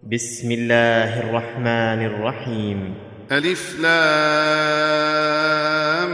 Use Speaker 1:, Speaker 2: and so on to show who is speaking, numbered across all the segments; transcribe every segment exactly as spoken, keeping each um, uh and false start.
Speaker 1: بسم الله الرحمن الرحيم.
Speaker 2: ألف لام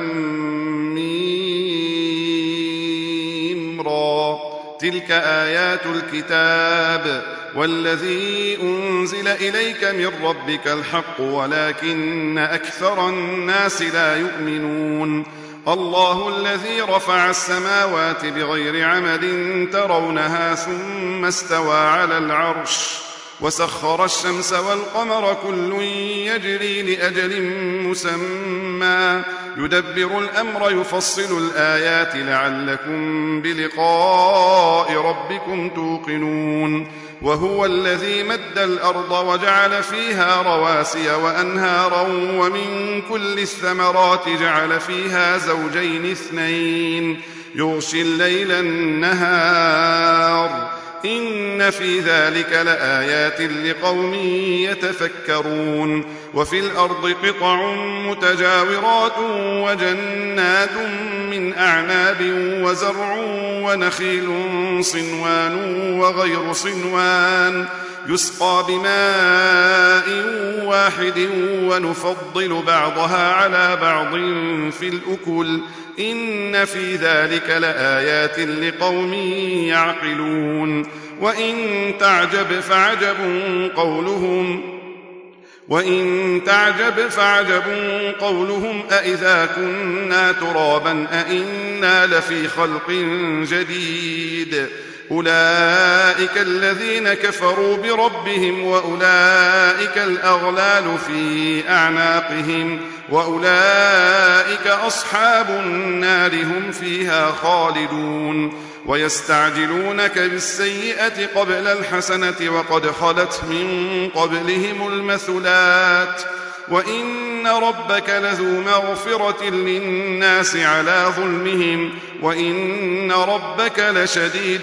Speaker 2: ميم را. تلك آيات الكتاب والذي أنزل إليك من ربك الحق ولكن أكثر الناس لا يؤمنون. الله الذي رفع السماوات بغير عمد ترونها ثم استوى على العرش وسخر الشمس والقمر كل يجري لأجل مسمى يدبر الأمر يفصل الآيات لعلكم بلقاء ربكم توقنون. وهو الذي مد الأرض وجعل فيها رواسي وأنهارا ومن كل الثمرات جعل فيها زوجين اثنين يغشي الليل النهار إن في ذلك لآيات لقوم يتفكرون. وفي الأرض قطع متجاورات وجنات من أعناب وزرع ونخيل صنوان وغير صنوان يسقى بماء واحد ونفضل بعضها على بعض في الأكل إن في ذلك لآيات لقوم يعقلون. وإن تعجب فعجب قولهم وإن تعجب فعجب قولهم أإذا كنا ترابا أإنا لفي خلق جديد أولئك الذين كفروا بربهم وأولئك الأغلال في أعناقهم وأولئك أصحاب النار هم فيها خالدون. ويستعجلونك بالسيئة قبل الحسنة وقد خلت من قبلهم المثلات وإن ربك لذو مغفرة للناس على ظلمهم وإن ربك لشديد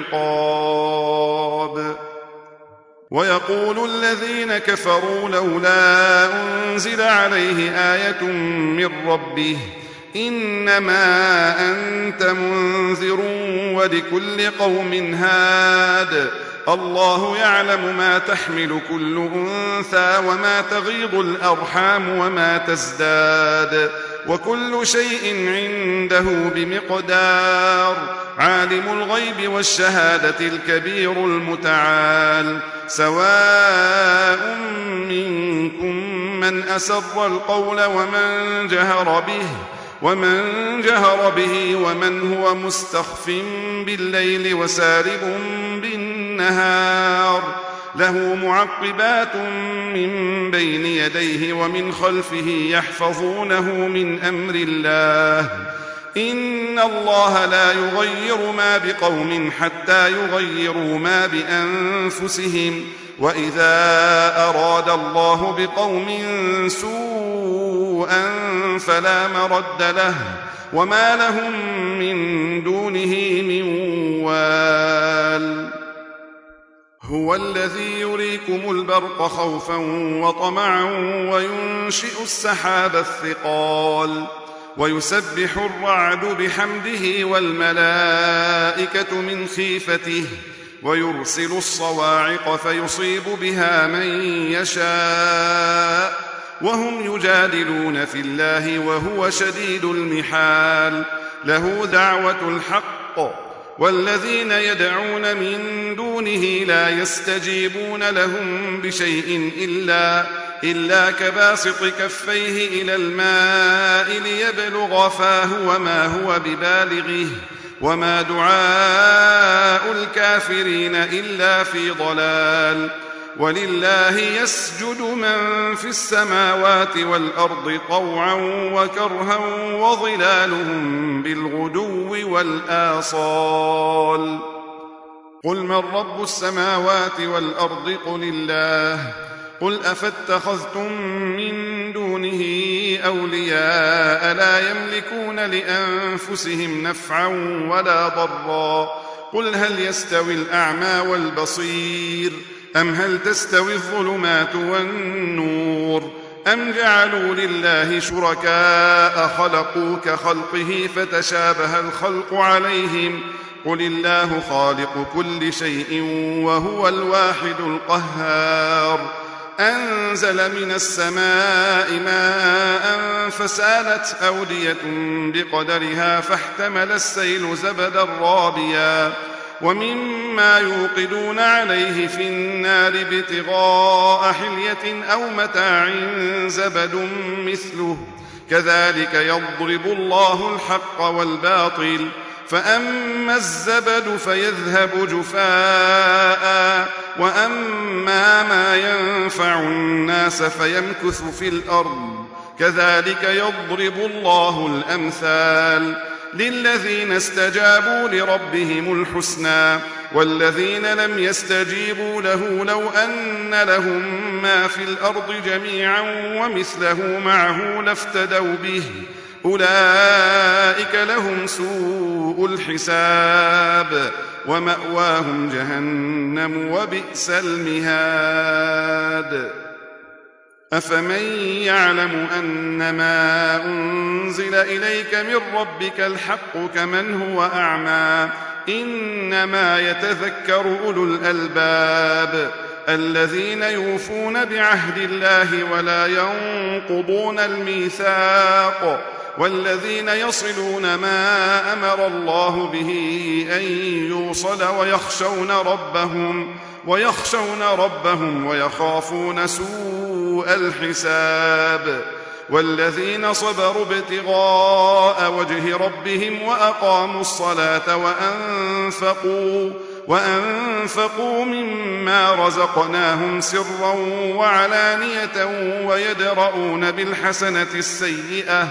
Speaker 2: العقاب. ويقول الذين كفروا لولا أنزل عليه آية من ربه إنما أنت منذر ولكل قوم هاد الله يعلم ما تحمل كل أنثى وما تغيض الأرحام وما تزداد وكل شيء عنده بمقدار. عالم الغيب والشهادة الكبير المتعال سواء منكم من أسر القول ومن جهر به ومن جهر به ومن هو مستخف بالليل وسارب بالنهار له معقبات من بين يديه ومن خلفه يحفظونه من أمر الله إن الله لا يغير ما بقوم حتى يغيروا ما بأنفسهم وإذا أراد الله بقوم سوءا فلا مرد له وما لهم من دونه من وال. هو الذي يريكم البرق خوفا وطمعا وينشئ السحاب الثقال ويسبح الرعد بحمده والملائكة من خيفته ويرسل الصواعق فيصيب بها من يشاء وهم يجادلون في الله وهو شديد المحال. له دعوة الحق والذين يدعون من دونه لا يستجيبون لهم بشيء إلا إلا كباسط كفيه إلى الماء ليبلغ فاه وما هو ببالغه وما دعاء الكافرين إلا في ضلال. ولله يسجد من في السماوات والأرض طوعا وكرها وظلالهم بالغدو والآصال. قل من رب السماوات والأرض قل الله قل أفاتخذتم من دونه أولياء لا يملكون لأنفسهم نفعا ولا ضرا قل هل يستوي الأعمى والبصير أم هل تستوي الظلمات والنور أم جعلوا لله شركاء خلقوا كخلقه فتشابه الخلق عليهم قل الله خالق كل شيء وهو الواحد القهار أنزل من السماء ماء فسالت أودية بقدرها فاحتمل السيل زبدا رابيا ومما يوقدون عليه في النار ابتغاء حلية أو متاع زبد مثله كذلك يضرب الله الحق والباطل فأما الزبد فيذهب جفاء وأما ما ينفع الناس فيمكث في الأرض كذلك يضرب الله الأمثال للذين استجابوا لربهم الحسنى والذين لم يستجيبوا له لو أن لهم ما في الأرض جميعا ومثله معه لافتدوا به أولئك لهم سوء الحساب ومأواهم جهنم وبئس المهاد أفمن يعلم أنما أنزل إليك من ربك الحق كمن هو أعمى إنما يتذكر أولو الألباب الذين يوفون بعهد الله ولا ينقضون الميثاق والذين يصلون ما أمر الله به أن يوصل ويخشون ربهم ويخشون ربهم ويخافون سوء الحساب والذين صبروا ابتغاء وجه ربهم وأقاموا الصلاة وأنفقوا وأنفقوا مما رزقناهم سرا وعلانية ويدرؤون بالحسنة السيئة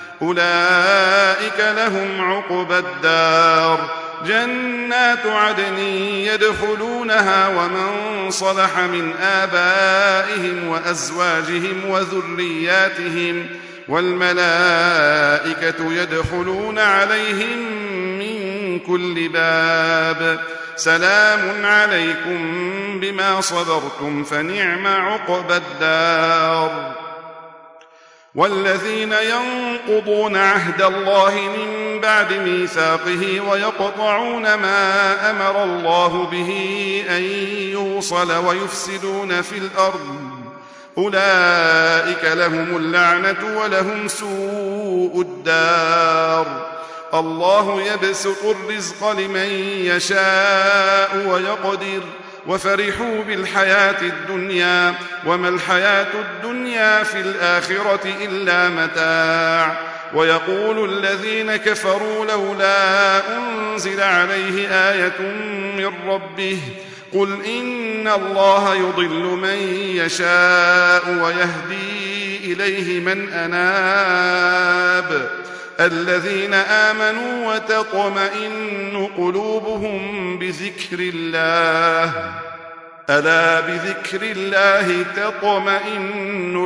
Speaker 2: أولئك لهم عقبى الدار جنات عدن يدخلونها ومن صلح من آبائهم وأزواجهم وذرياتهم والملائكة يدخلون عليهم من كل باب سلام عليكم بما صبرتم فنعم عقبى الدار والذين ينقضون عهد الله من بعد ميثاقه ويقطعون ما أمر الله به أن يوصل ويفسدون في الأرض أولئك لهم اللعنة ولهم سوء الدار الله يبسط الرزق لمن يشاء ويقدر وفرحوا بالحياة الدنيا وما الحياة الدنيا في الآخرة إلا متاع ويقول الذين كفروا لولا أنزل عليه آية من ربه قل إن الله يضل من يشاء ويهدي إليه من أناب الذين آمنوا وتطمئن قلوبهم بذكر الله ألا بذكر الله تطمئن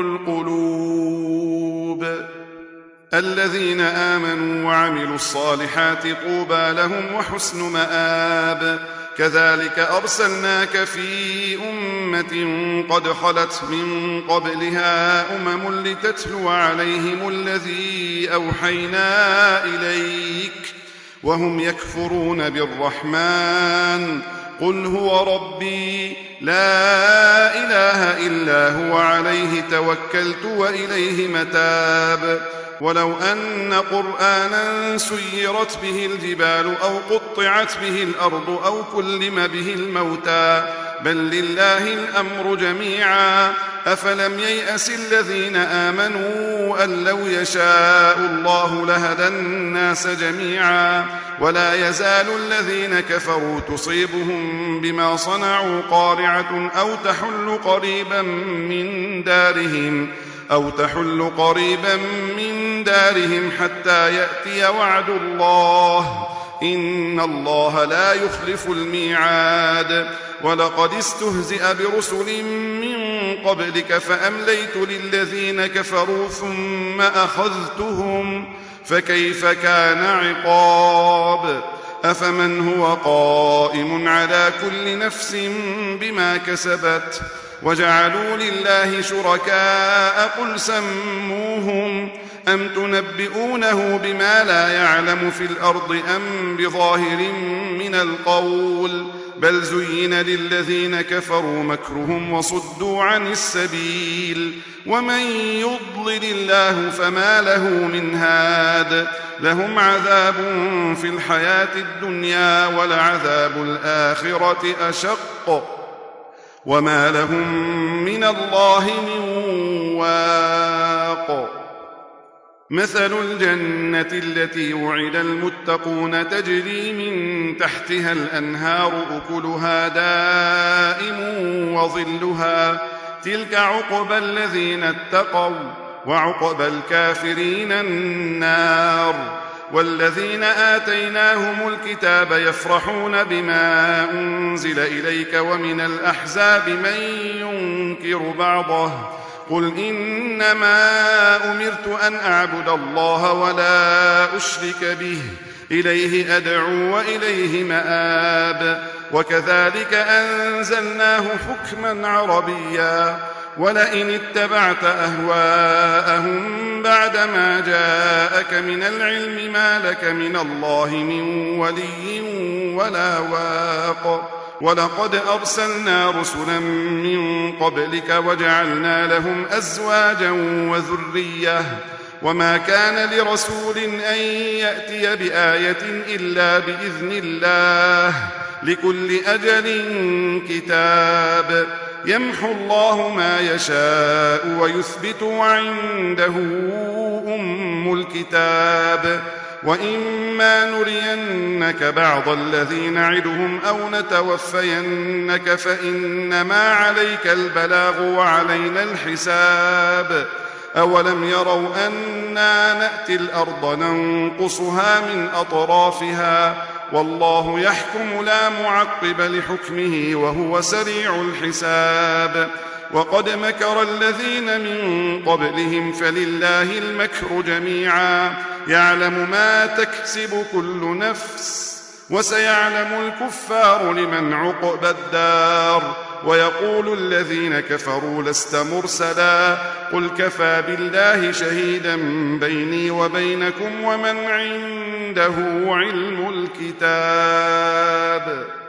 Speaker 2: القلوب الذين آمنوا وعملوا الصالحات طوبى لهم وحسن مآب كذلك أرسلناك في أمة قد خلت من قبلها أمم لتتلو عليهم الذي أوحينا إليك وهم يكفرون بالرحمن قل هو ربي لا إله إلا هو عليه توكلت وإليه متاب ولو أن قرآنا سيرت به الجبال أو قطعت به الأرض أو كلم به الموتى بل لله الأمر جميعا أفلم ييأس الذين آمنوا أن لو يشاء الله لهدى الناس جميعا ولا يزال الذين كفروا تصيبهم بما صنعوا قارعة أو تحل قريبا من دارهم أو تحل قريبا من دارهم حتى يأتي وعد الله إن الله لا يخلف الميعاد ولقد استهزئ برسل من قبلك فأمليت للذين كفروا ثم أخذتهم فكيف كان عقاب أفمن هو قائم على كل نفس بما كسبت وجعلوا لله شركاء قل سموهم أم تنبئونه بما لا يعلم في الأرض أم بظاهر من القول بل زين للذين كفروا مكرهم وصدوا عن السبيل ومن يضلل الله فما له من هاد لهم عذاب في الحياة الدنيا ولعذاب الآخرة أشق وما لهم من الله من واق مثل الجنة التي وعد المتقون تجري من تحتها الأنهار أكلها دائم وظلها تلك عقبى الذين اتقوا وعقبى الكافرين النار والذين آتيناهم الكتاب يفرحون بما أنزل إليك ومن الأحزاب من ينكر بعضه قل إنما أمرت أن أعبد الله ولا أشرك به إليه أدعو وإليه مآب وكذلك أنزلناه حكما عربيا ولئن اتبعت أهواءهم بعدما جاءك من العلم ما لك من الله من ولي ولا واق ولقد أرسلنا رسلا من قبلك وجعلنا لهم أزواجا وذرية وما كان لرسول أن يأتي بآية إلا بإذن الله لكل أجل كتاب يمحو الله ما يشاء ويثبت وعنده أم الكتاب وإما نرينك بعض الذي نعدهم أو نتوفينك فإنما عليك البلاغ وعلينا الحساب أولم يروا أنا نأتي الأرض ننقصها من أطرافها والله يحكم لا معقب لحكمه وهو سريع الحساب وقد مكر الذين من قبلهم فلله المكر جميعا يعلم ما تكسب كل نفس وسيعلم الكفار لمن عقبى الدار ويقول الذين كفروا لست مرسلا قل كفى بالله شهيدا بيني وبينكم ومن عنده علم الكتاب